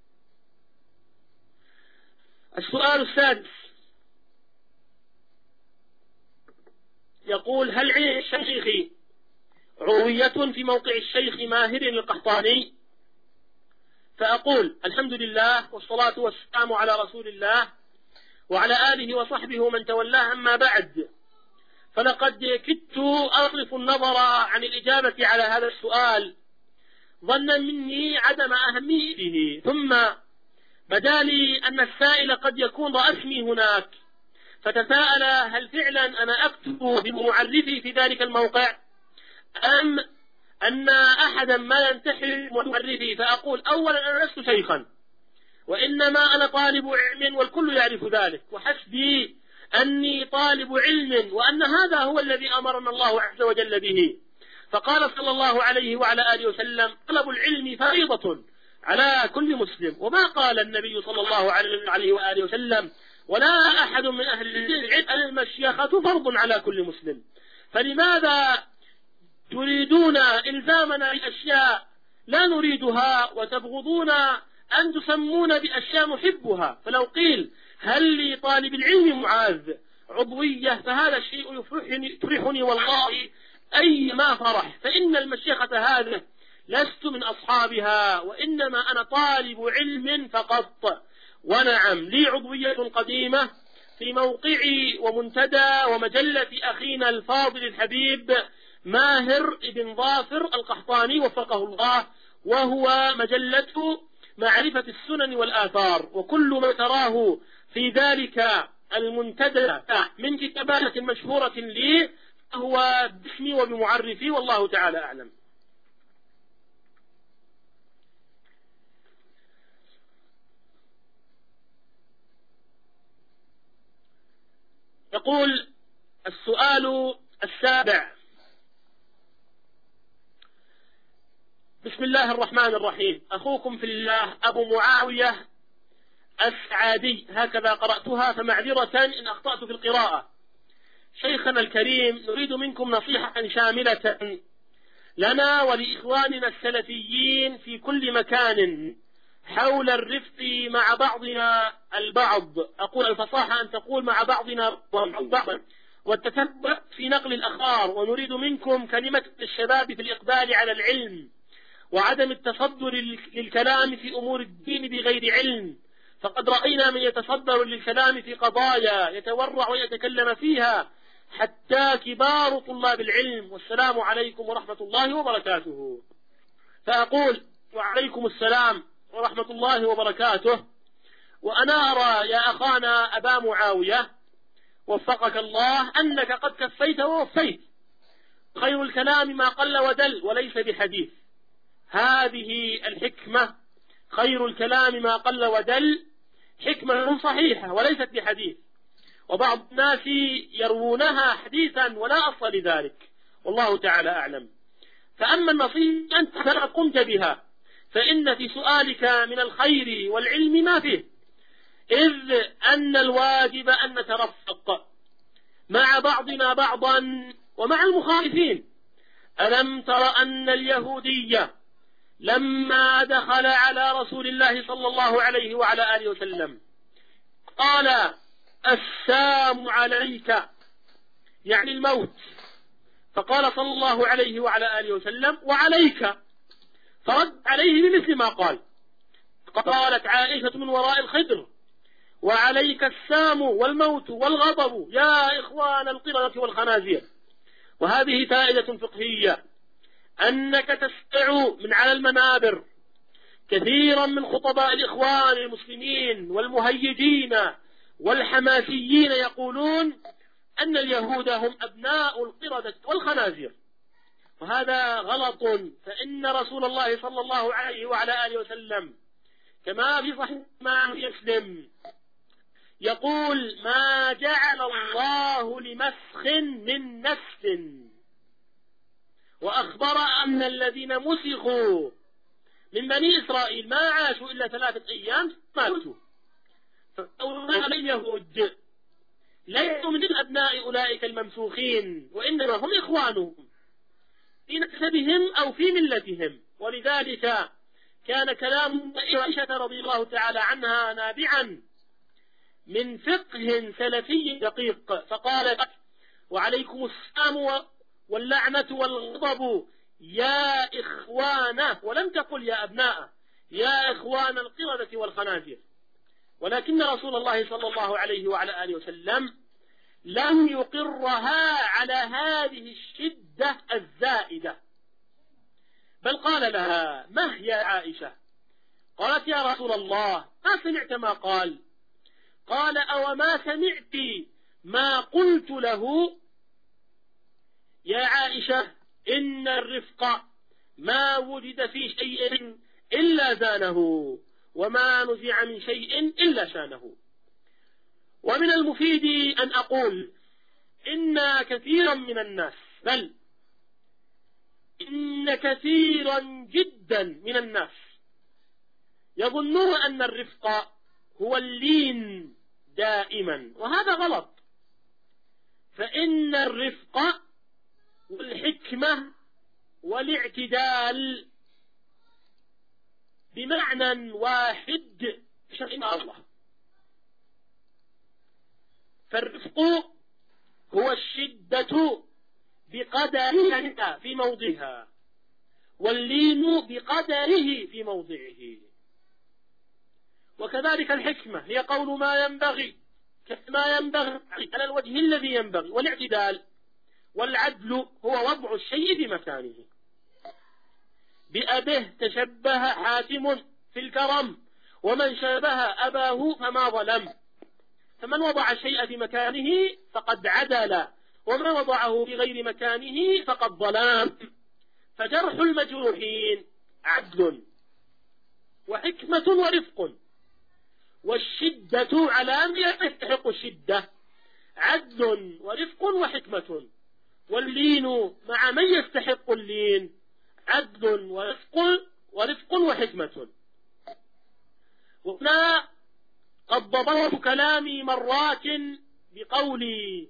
السؤال السادس يقول: هل عين الشيخ عروية في موقع الشيخ ماهر القحطاني؟ فأقول: الحمد لله والصلاة والسلام على رسول الله وعلى آله وصحبه ومن تولاه، أما بعد، فلقد كدت أصرف النظر عن الإجابة على هذا السؤال ظنا مني عدم أهميته، ثم بدا لي أن السائل قد يكون رأسمي هناك، فتساءل: هل فعلا أنا أكتب بمعرفي في ذلك الموقع، أم أن أحدا ما ينتحل معرفي؟ فأقول: أولا أنا لست شيخا، وإنما أنا طالب علم والكل يعرف ذلك، وحسبي أني طالب علم، وأن هذا هو الذي أمرنا الله عز وجل به. فقال صلى الله عليه وعلى آله وسلم: طلب العلم فريضة على كل مسلم. وما قال النبي صلى الله عليه وآله وسلم: ولا أحد من أهل العلم المشيخة فرض على كل مسلم. فلماذا تريدون إلزامنا بأشياء لا نريدها، وتبغضون أن تسمون بأشياء نحبها؟ فلو قيل: هل لطالب العلم معاذ عضوية، فهذا الشيء يفرحني, يفرحني والله أيما فرح، فإن المشيخة هذه لست من أصحابها، وإنما أنا طالب علم فقط. ونعم لي عضوية قديمة في موقعي ومنتدى ومجلة أخينا الفاضل الحبيب ماهر بن ظافر القحطاني وفقه الله، وهو مجلة معرفة السنن والآثار، وكل ما تراه في ذلك المنتدى من كتابات مشهورة لي فهو باسمي وبمعرفي، والله تعالى أعلم. يقول السؤال السابع: بسم الله الرحمن الرحيم، أخوكم في الله أبو معاوية السعادي، هكذا قرأتها فمعذرة إن أخطأت في القراءة. شيخنا الكريم، نريد منكم نصيحة شاملة لنا ولإخواننا السلفيين في كل مكان حول الرفق مع بعضنا البعض، أقول الفصاحة أن تقول مع بعضنا البعض، والتتبع في نقل الأخبار، ونريد منكم كلمة الشباب في الإقبال على العلم وعدم التصدر للكلام في أمور الدين بغير علم، فقد رأينا من يتصدر للكلام في قضايا يتورع ويتكلم فيها حتى كبار طلاب العلم. والسلام عليكم ورحمة الله وبركاته. فأقول وعليكم السلام ورحمة الله وبركاته. وأنا أرى يا أخانا أبا معاوية وفقك الله أنك قد كفيت ووفيت، خير الكلام ما قل ودل وليس بحديث. هذه الحكمة، خير الكلام ما قل ودل، حكمة صحيحة وليست بحديث، وبعض الناس يروونها حديثا ولا أصل لذلك، والله تعالى أعلم. فأما النصيحة أنت فقد قمت بها، فإن في سؤالك من الخير والعلم ما فيه، إذ أن الواجب أن نترفق مع بعضنا بعضا ومع المخالفين. ألم تر أن اليهودية لما دخل على رسول الله صلى الله عليه وعلى آله وسلم قال: السام عليك، يعني الموت، فقال صلى الله عليه وعلى آله وسلم: وعليك، فرد عليه بمثل ما قال. قالت عائشة من وراء الخدر: وعليك السام والموت والغضب يا إخوان القردة والخنازير. وهذه فائدة فقهية، أنك تسمع من على المنابر كثيرا من خطباء الإخوان المسلمين والمهيجين والحماسيين يقولون أن اليهود هم أبناء القردة والخنازير، وهذا غلط. فإن رسول الله صلى الله عليه وعلى آله وسلم كما في صحيح مسلم يقول: ما جعل الله لمسخ من نسخ، وأخبر أن الذين مسخوا من بني إسرائيل ما عاشوا إلا ثلاثة أيام ماتوا. فأولئك اليهود ليسوا من أبناء أولئك الممسوخين، وإنما هم إخوانهم في نسبهم أو في ملتهم. ولذلك كان كلام عائشة رضي الله تعالى عنها نابعا من فقه سلفي دقيق، فقالت: وعليكم السلام واللعنة والغضب يا إخوانه، ولم تقل يا أبناء، يا إخوان القردة والخنازير. ولكن رسول الله صلى الله عليه وعلى آله وسلم لم يقرها على هذه الشدة الزائدة، بل قال لها: مه يا عائشة؟ قالت: يا رسول الله ما سمعت ما قال؟ قال: أو ما سمعت ما قلت له؟ يا عائشة، إن الرفق ما وجد في شيء إلا زانه، وما نزع من شيء إلا شانه. ومن المفيد أن أقول إن كثيرا من الناس، بل إن كثيرا جدا من الناس يظنون أن الرفق هو اللين دائما، وهذا غلط. فإن الرفق والحكمة والاعتدال بمعنى واحد شرع الله. فالرفق هو الشدة بقدرها في موضعها، واللين بقدره في موضعه. وكذلك الحكمة هي قول ما ينبغي كما ينبغي على الوجه الذي ينبغي، والاعتدال. والعدل هو وضع الشيء في مكانه. بأبه تشبه حاتم في الكرم، ومن شابه أباه فما ظلم. فمن وضع الشيء في مكانه فقد عدل، ومن وضعه في غير مكانه فقد ظلم. فجرح المجروحين عدل وحكمة ورفق، والشدة على من يستحق الشدة عدل ورفق وحكمة، واللين مع من يستحق اللين عدل ورفق ورفق وحكمة. وهنا قد ضبطت كلامي مرات بقولي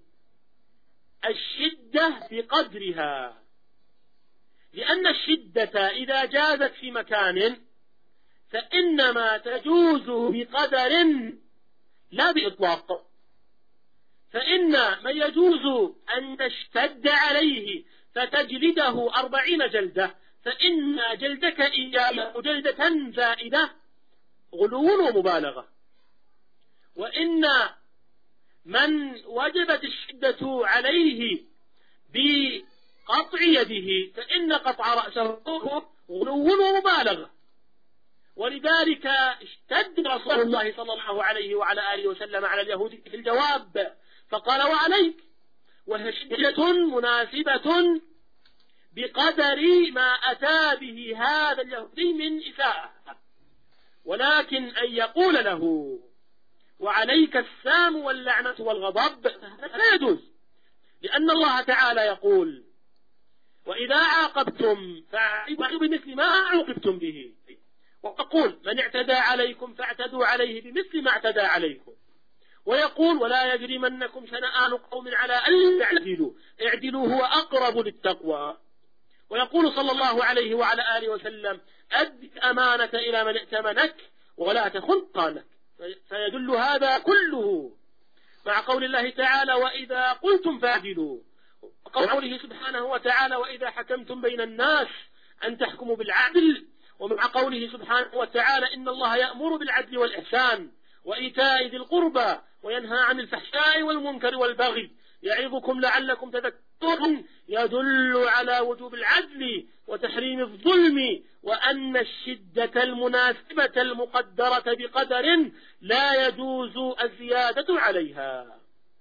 الشدة بقدرها، لأن الشدة إذا جازت في مكان فإنما تجوز بقدر لا بإطلاق. فإن من يجوز أن تشتد عليه فتجلده أربعين جلدة، فإن جلدك إياه جلدة زائدة غلو ومبالغة. وإن من وجبت الشدة عليه بقطع يده فإن قطع رأسه غلو ومبالغة. ولذلك اشتد رسول الله صلى الله عليه وعلى آله وسلم على اليهود في الجواب فقال وعليك، وهي شدة مناسبة بقدر ما أتى به هذا اليهودي من إساءة. ولكن أن يقول له وعليك السام واللعنة والغضب لا يجوز، لأن الله تعالى يقول وإذا عاقبتم فاعتدوا بمثل ما عوقبتم به، ويقول من اعتدى عليكم فاعتدوا عليه بمثل ما اعتدى عليكم، ويقول ولا يجرمنكم شنآن قوم على أن تعدلوا اعدلوا هو أقرب للتقوى. ويقول صلى الله عليه وعلى آله وسلم أد أمانة إلى من ائتمنك ولا تخن قالك. فيدل هذا كله مع قول الله تعالى وإذا قلتم فاعدلوا، وقوله سبحانه وتعالى وإذا حكمتم بين الناس أن تحكموا بالعدل، ومع قوله سبحانه وتعالى إن الله يأمر بالعدل والإحسان وإيتاء ذي القربى وينهى عن الفحشاء والمنكر والبغي يعظكم لعلكم تذكرون، يدل على وجوب العدل وتحريم الظلم، وأن الشدة المناسبة المقدرة بقدر لا يجوز الزيادة عليها.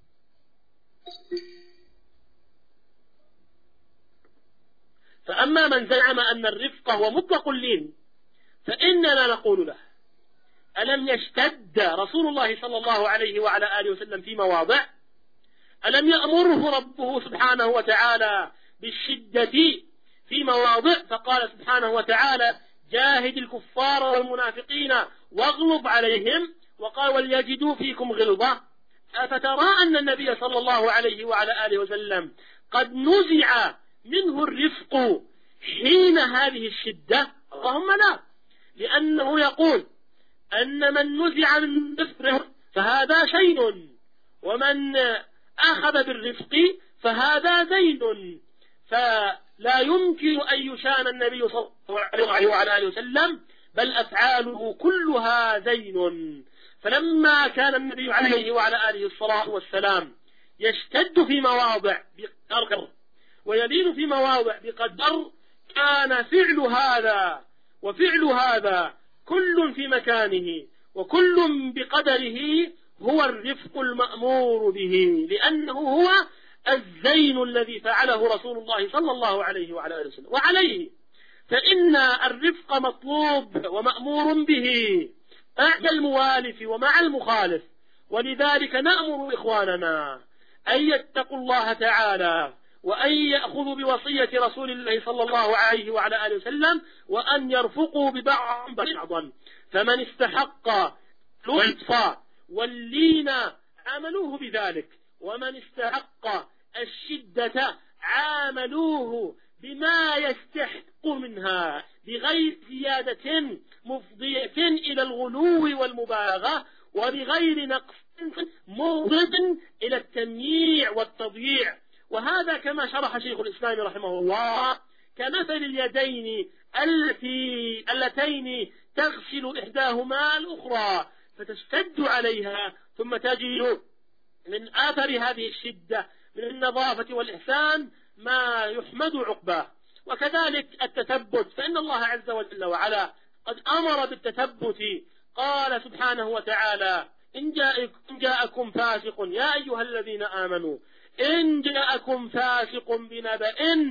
فأما من زعم أن الرفق هو مطلق اللين فإننا نقول له ألم يشتد رسول الله صلى الله عليه وعلى آله وسلم في مواضع؟ ألم يأمره ربه سبحانه وتعالى بالشدة في مواضع؟ فقال سبحانه وتعالى جاهد الكفار والمنافقين واغلظ عليهم، وقال وليجدوا فيكم غلظة. أفترى أن النبي صلى الله عليه وعلى آله وسلم قد نزع منه الرفق حين هذه الشدة؟ اللهم لا، لأنه يقول أن من نزع من رفقه فهذا شيء، ومن أخذ بالرفق فهذا زين، فلا يمكن أن يشان النبي صلى الله عليه وعلى آله وسلم، بل أفعاله كلها زين. فلما كان النبي عليه وعلى آله الصلاة والسلام يشتد في مواضع بقدر ويلين في مواضع بقدر، كان فعل هذا وفعل هذا كل في مكانه وكل بقدره هو الرفق المأمور به، لأنه هو الزين الذي فعله رسول الله صلى الله عليه وعلى آله وسلم. وعليه فإن الرفق مطلوب ومأمور به مع الموالف ومع المخالف، ولذلك نأمر إخواننا أن يتقوا الله تعالى وأن يأخذوا بوصية رسول الله صلى الله عليه وعلى آله وسلم، وأن يرفقوا ببعض بعضا. فمن استحق اللطف واللين عاملوه بذلك، ومن استحق الشدة عاملوه بما يستحق منها بغير زيادة مفضية إلى الغلو والمبالغة. وبغير نقص موضد إلى التمييع والتضييع. وهذا كما شرح شيخ الإسلام رحمه الله كمثل اليدين التي اللتين تغسل إحداهما الأخرى فتشتد عليها ثم تجد من آثر هذه الشدة من النظافة والإحسان ما يحمد عقباه. وكذلك التثبت، فإن الله عز وجل وعلا قد أمر بالتثبت، قال سبحانه وتعالى: إن جاءكم فاسق يا أيها الذين آمنوا إن جاءكم فاسق بنبأ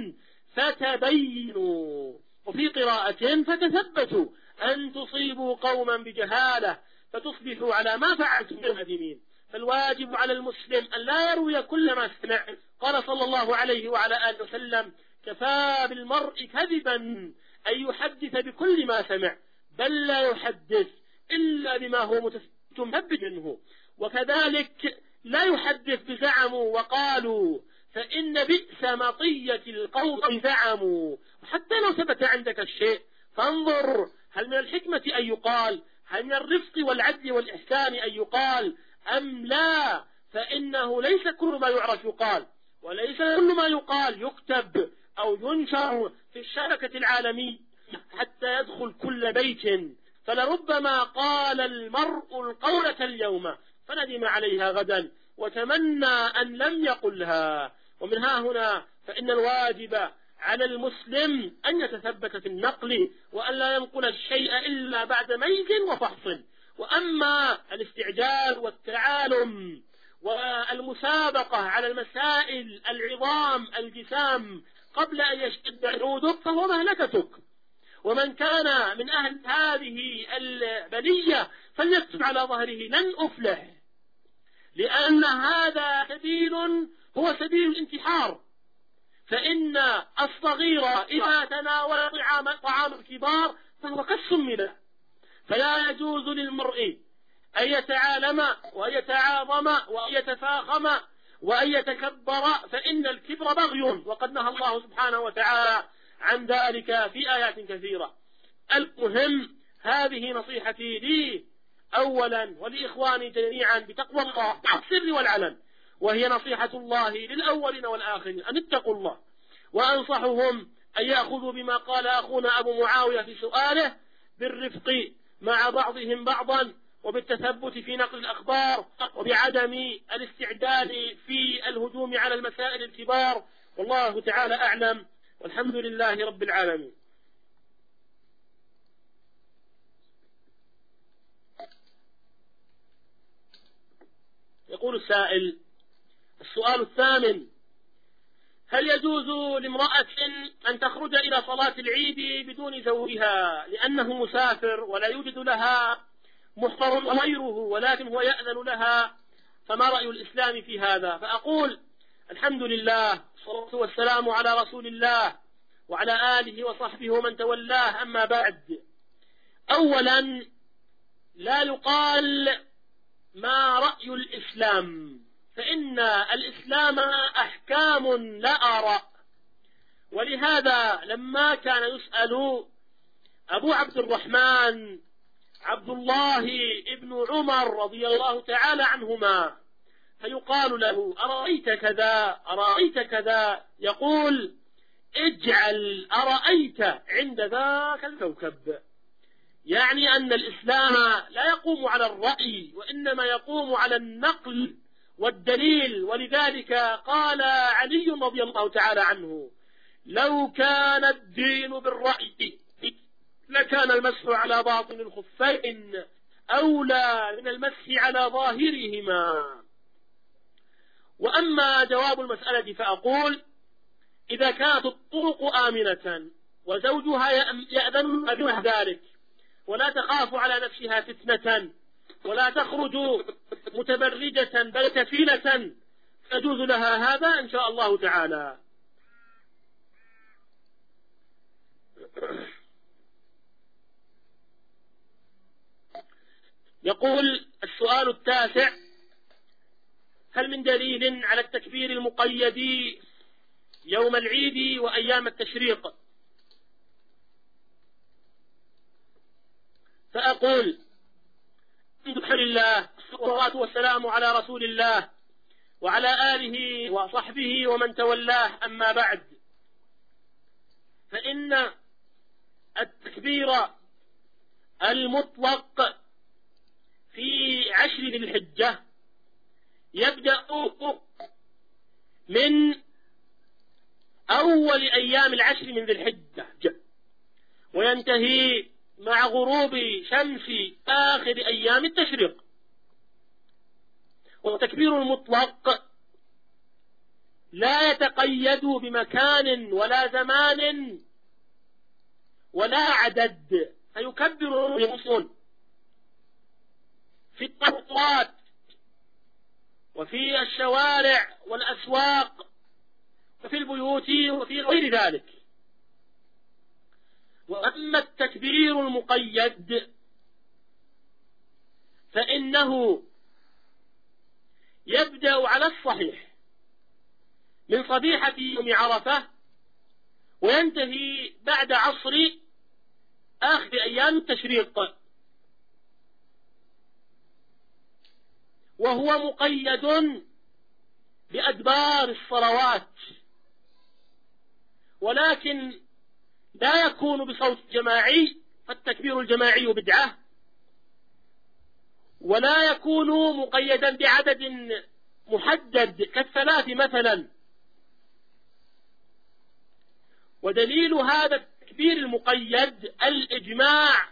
فتبينوا، وفي قراءة فتثبتوا أن تصيبوا قوما بجهالة فتصبحوا على ما فعلتم نادمين. فالواجب على المسلم أن لا يروي كل ما سمع. قال صلى الله عليه وعلى آله وسلم: كفى بالمرء كذبا أن يحدث بكل ما سمع، بل لا يحدث إلا بما هو متثبت منه. وكذلك لا يحدث بزعموا وقالوا، فإن بئس مطية القوم زعموا. وحتى لو ثبت عندك الشيء فانظر هل من الحكمة أن يقال، هل من الرفق والعدل والإحسان أن يقال أم لا، فإنه ليس كل ما يعرف يقال، وليس كل ما يقال يكتب أو ينشر في الشبكة العالمية حتى يدخل كل بيت. فلربما قال المرء القولة اليوم فندم عليها غدا وتمنى أن لم يقلها. ومن ها هنا فإن الواجب على المسلم أن يتثبت في النقل وأن لا ينقل الشيء إلا بعد ميز وفحص. وأما الاستعجال والتعالم والمسابقة على المسائل العظام الجسام قبل أن يشتد عودك فهو مهلكتك. ومن كان من أهل هذه البلية فليكتب على ظهره: لن أفلح، لأن هذا سبيل هو سبيل الانتحار. فإن الصغير إذا تناول طعام, طعام الكبار فهو كالسم له. فلا يجوز للمرء أن يتعالم وأن يتعاظم وأن يتفاخم وأن يتكبر، فإن الكبر بغي، وقد نهى الله سبحانه وتعالى عن ذلك في آيات كثيرة. المهم هذه نصيحتي لي أولا ولإخواني جميعا بتقوى الله السر والعلن، وهي نصيحة الله للأولين والآخرين أن اتقوا الله. وأنصحهم أن يأخذوا بما قال أخونا أبو معاوية في سؤاله بالرفق مع بعضهم بعضا، وبالتثبت في نقل الأخبار، وبعدم الاستعداد في الهجوم على المسائل الكبار. والله تعالى أعلم، والحمد لله رب العالمين. يقول السائل: السؤال الثامن: هل يجوز لامرأة أن تخرج إلى صلاة العيد بدون زوجها لأنه مسافر ولا يوجد لها محضر غيره ولكن هو يأذن لها، فما رأي الإسلام في هذا؟ فأقول: الحمد لله والصلاة والسلام على رسول الله وعلى آله وصحبه ومن تولاه، أما بعد. أولا لا يقال ما رأي الإسلام، فإن الإسلام أحكام لا آراء. ولهذا لما كان يسأل أبو عبد الرحمن عبد الله ابن عمر رضي الله تعالى عنهما فيقال له: أرأيت كذا أرأيت كذا، يقول: اجعل أرأيت عند ذاك الكوكب. يعني أن الإسلام لا يقوم على الرأي، وإنما يقوم على النقل والدليل. ولذلك قال علي رضي الله تعالى عنه: لو كان الدين بالرأي لكان المسح على باطن الخفين أولى من المسح على ظاهرهما. وأما جواب المسألة فأقول: إذا كانت الطرق آمنة وزوجها يأذن أدنى ذلك ولا تخاف على نفسها فتنة ولا تخرج متبرجة بل كفيلة يجوز لها هذا إن شاء الله تعالى. يقول السؤال التاسع: هل من دليل على التكبير المقيد يوم العيد وأيام التشريق؟ فأقول: الحمد لله والصلاة والسلام على رسول الله وعلى آله وصحبه ومن تولاه، أما بعد، فإن التكبير المطلق في عشر ذي الحجة يبدأ من أول أيام العشر من ذي الحجة وينتهي مع غروب شمس آخر أيام التشريق. والتكبير المطلق لا يتقيد بمكان ولا زمان ولا عدد، فيكبر المسلمون في الطرقات وفي الشوارع والأسواق وفي البيوت وفي غير ذلك. وأما التكبير المقيد فإنه يبدأ على الصحيح من صبيحة يوم عرفة وينتهي بعد عصر آخر أيام التشريق، وهو مقيد بأدبار الصلوات، ولكن لا يكون بصوت جماعي، فالتكبير الجماعي بدعة، ولا يكون مقيدا بعدد محدد كالثلاث مثلا. ودليل هذا التكبير المقيد الإجماع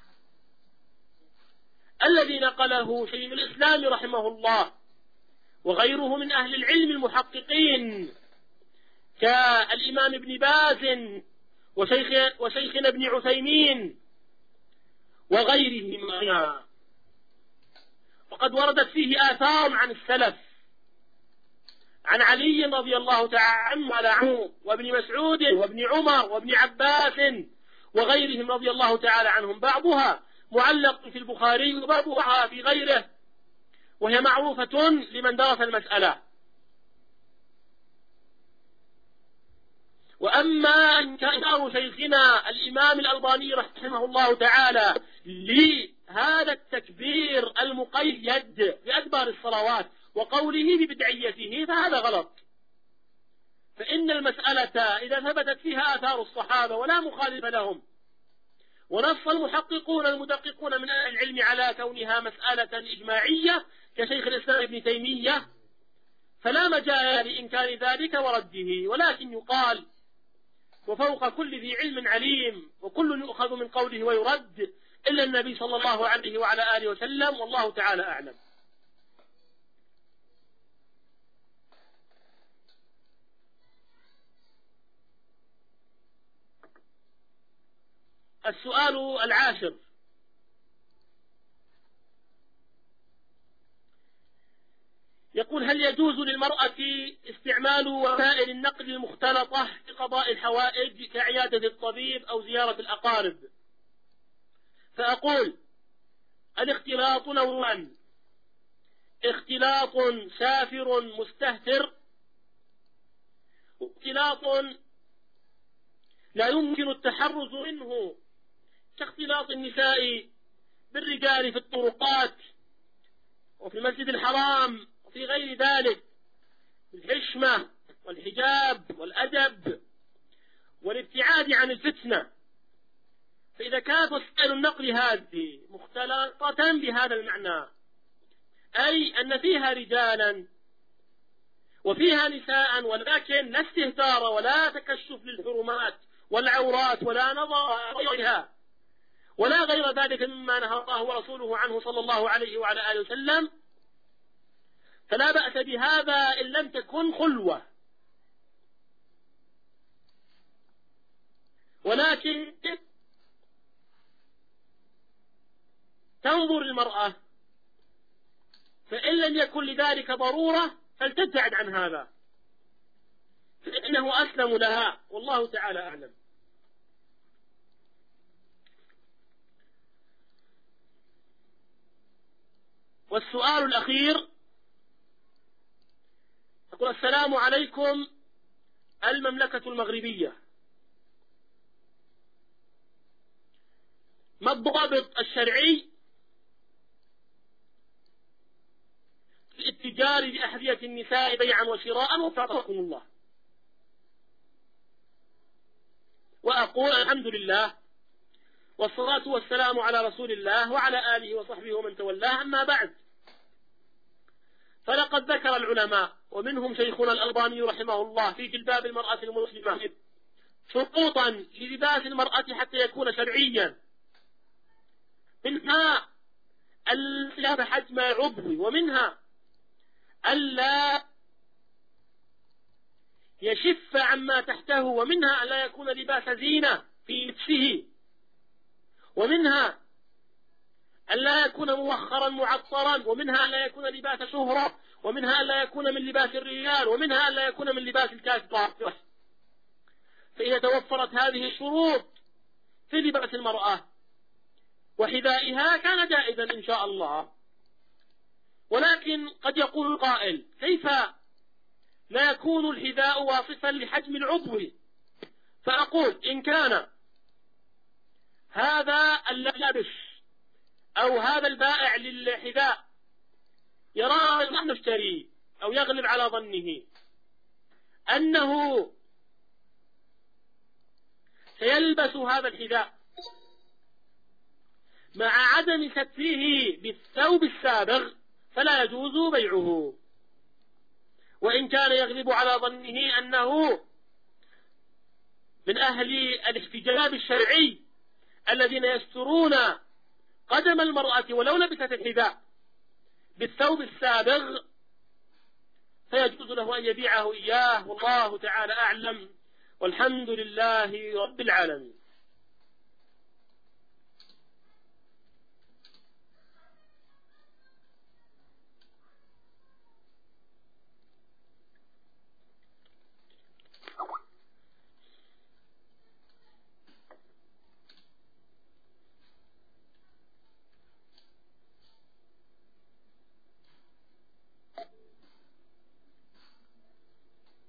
الذي نقله شيخ الإسلام رحمه الله وغيره من أهل العلم المحققين كالإمام ابن باز وشيخ وشيخنا ابن عثيمين وغيرهما. وقد وردت فيه آثار عن السلف، عن علي رضي الله تعالى عنه وابن مسعود وابن عمر وابن عباس وغيرهم رضي الله تعالى عنهم، بعضها معلق في البخاري وبعضها في غيره، وهي معروفة لمن درس المسألة. وأما إنكار شيخنا الإمام الألباني رحمه الله تعالى لهذا التكبير المقيد بأدبار الصلوات وقوله ببدعيته فهذا غلط، فإن المسألة إذا ثبتت فيها آثار الصحابة ولا مخالف لهم، ونص المحققون المدققون من أهل العلم على كونها مسألة إجماعية كشيخ الإسلام ابن تيمية، فلا مجال لإنكار ذلك ورده، ولكن يقال وفوق كل ذي علم عليم، وكل يؤخذ من قوله ويرد إلا النبي صلى الله عليه وعلى آله وسلم، والله تعالى أعلم. السؤال العاشر: يقول: هل يجوز للمرأة استعمال وسائل النقل المختلطة لقضاء الحوائج كعيادة الطبيب أو زيارة الأقارب؟ فأقول: الاختلاط نوعان: اختلاط سافر مستهتر، واختلاط لا يمكن التحرز منه كاختلاط النساء بالرجال في الطرقات وفي المسجد الحرام وفي غير ذلك، بالحشمة والحجاب والأدب والابتعاد عن الفتنة. فإذا كانت وسائل النقل هذه مختلطة بهذا المعنى، أي أن فيها رجالا وفيها نساء، ولكن لا استهتار ولا تكشف للحرمات والعورات ولا نظر غيرها ولا غير ذلك مما نهى الله ورسوله عنه صلى الله عليه وعلى آله وسلم، فلا بأس بهذا إن لم تكن خلوة. ولكن تنظر المرأة، فإن لم يكن لذلك ضرورة فلتبتعد عن هذا، فإنه أسلم لها، والله تعالى أعلم. والسؤال الأخير يقول: السلام عليكم، المملكة المغربية، ما الضابط الشرعي الاتجار بأحذية النساء بيعا وشراء وفقكم الله. وأقول الحمد لله والصلاة والسلام على رسول الله وعلى آله وصحبه ومن تولاه، أما بعد، فلقد ذكر العلماء ومنهم شيخنا الألباني رحمه الله في جلباب المرأة المسلمة شروطا للباس المرأة حتى يكون شرعيا، منها الصيام حجم عضوي، ومنها ألا يشف عما تحته، ومنها ألا يكون لباس زينة في نفسه، ومنها ألا يكون موخرا معطرا، ومنها ألا يكون لباس شهرة، ومنها ألا يكون من لباس الرجال، ومنها ألا يكون من لباس الكاسبة. فإذا توفرت هذه الشروط في لباس المرأة وحذائها كان جائزا إن شاء الله. ولكن قد يقول قائل: كيف لا يكون الحذاء واصفا لحجم العضو؟ فأقول: إن كان هذا اللابس أو هذا البائع للحذاء يرى المشتري أو يغلب على ظنه أنه سيلبس هذا الحذاء مع عدم ستره بالثوب السابغ، فلا يجوز بيعه. وإن كان يغلب على ظنه أنه من أهل الاحتجاب الشرعي الذين يسترون قدم المرأة ولو لبست الحذاء بالثوب السابغ، فيجوز له أن يبيعه إياه، والله تعالى أعلم، والحمد لله رب العالمين.